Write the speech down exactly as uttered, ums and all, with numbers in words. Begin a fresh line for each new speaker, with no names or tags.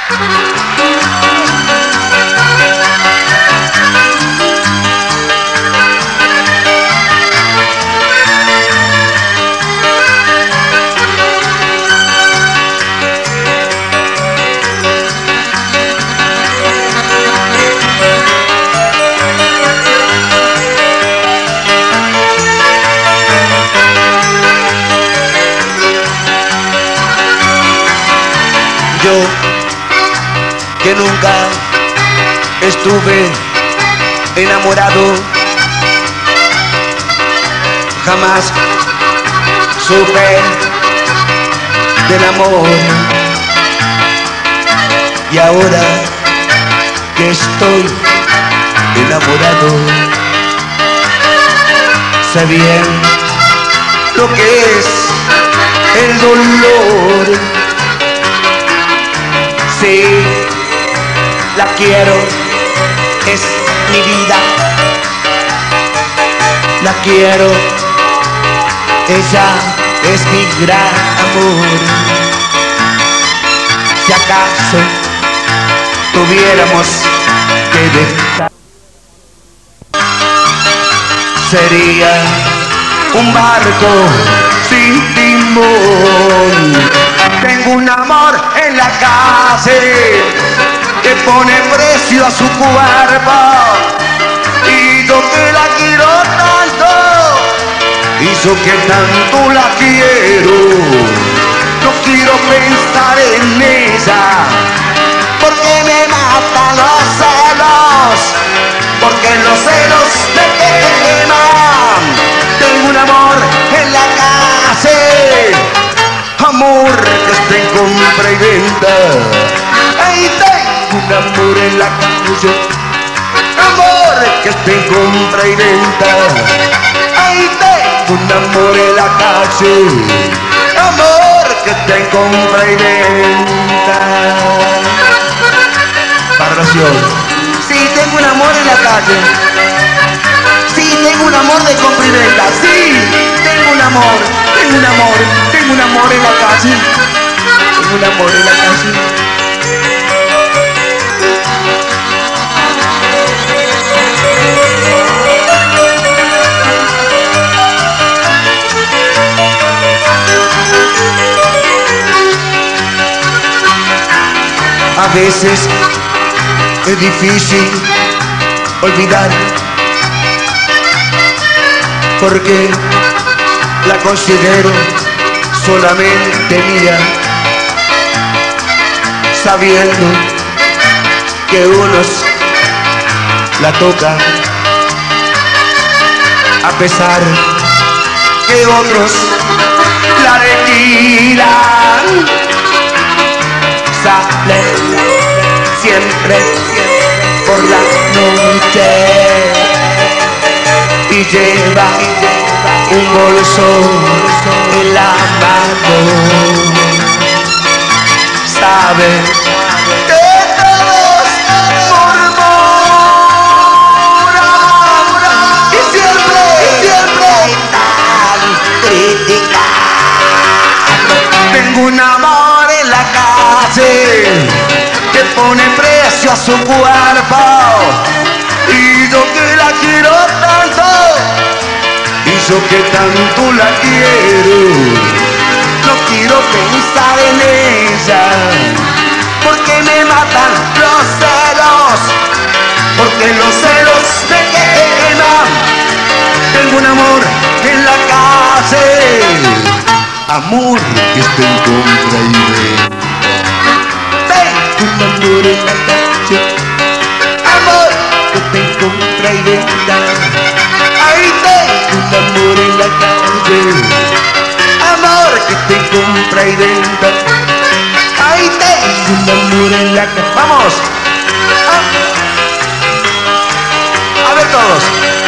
Yo, que nunca estuve enamorado, jamás supe del amor, y ahora que estoy enamorado, sé bien lo que es el dolor. Sí, la quiero, es mi vida, la quiero, ella es mi gran amor. Si acaso tuviéramos que dejar, sería un barco sin timón. Tengo un amor en la calle que pone precio a su cuerpo, y yo que la quiero tanto, y yo que tanto la quiero, no quiero pensar en ella, porque me matan los celos, porque los celos me queman. Tengo un amor en la calle, amor que está en compra y venta. Ahí tengo un amor en la calle, amor que está en compra y venta. Ahí tengo un amor en la calle, amor que está en compra y venta. Barración. Sí, tengo un amor en la calle. Sí, tengo un amor de compra y venta. Sí, tengo un amor, tengo un amor, tengo un amor en la calle. Tengo un amor en la calle. A veces es difícil olvidar, porque la considero solamente mía, sabiendo que unos la tocan, a pesar que otros la retiran. Sale siempre por la noche y lleva un bolso en la mano. Sabe que todos murmuran y siempre, y siempre están criticando. Tengo un amor en la calle que pone precio a su cuerpo, y yo que la quiero tanto, y yo que tanto la quiero, no quiero pensar en ella, porque me matan los celos, porque los celos me queman. Tengo un amor en la calle, amor que está en contra y venta. Tengo un amor en la calle, amor que está en contra y venta. Ahí tengo un amor en la calle, amor que está en compra y venta. Ahí tengo un amor en la calle. Vamos. Ah. A ver todos.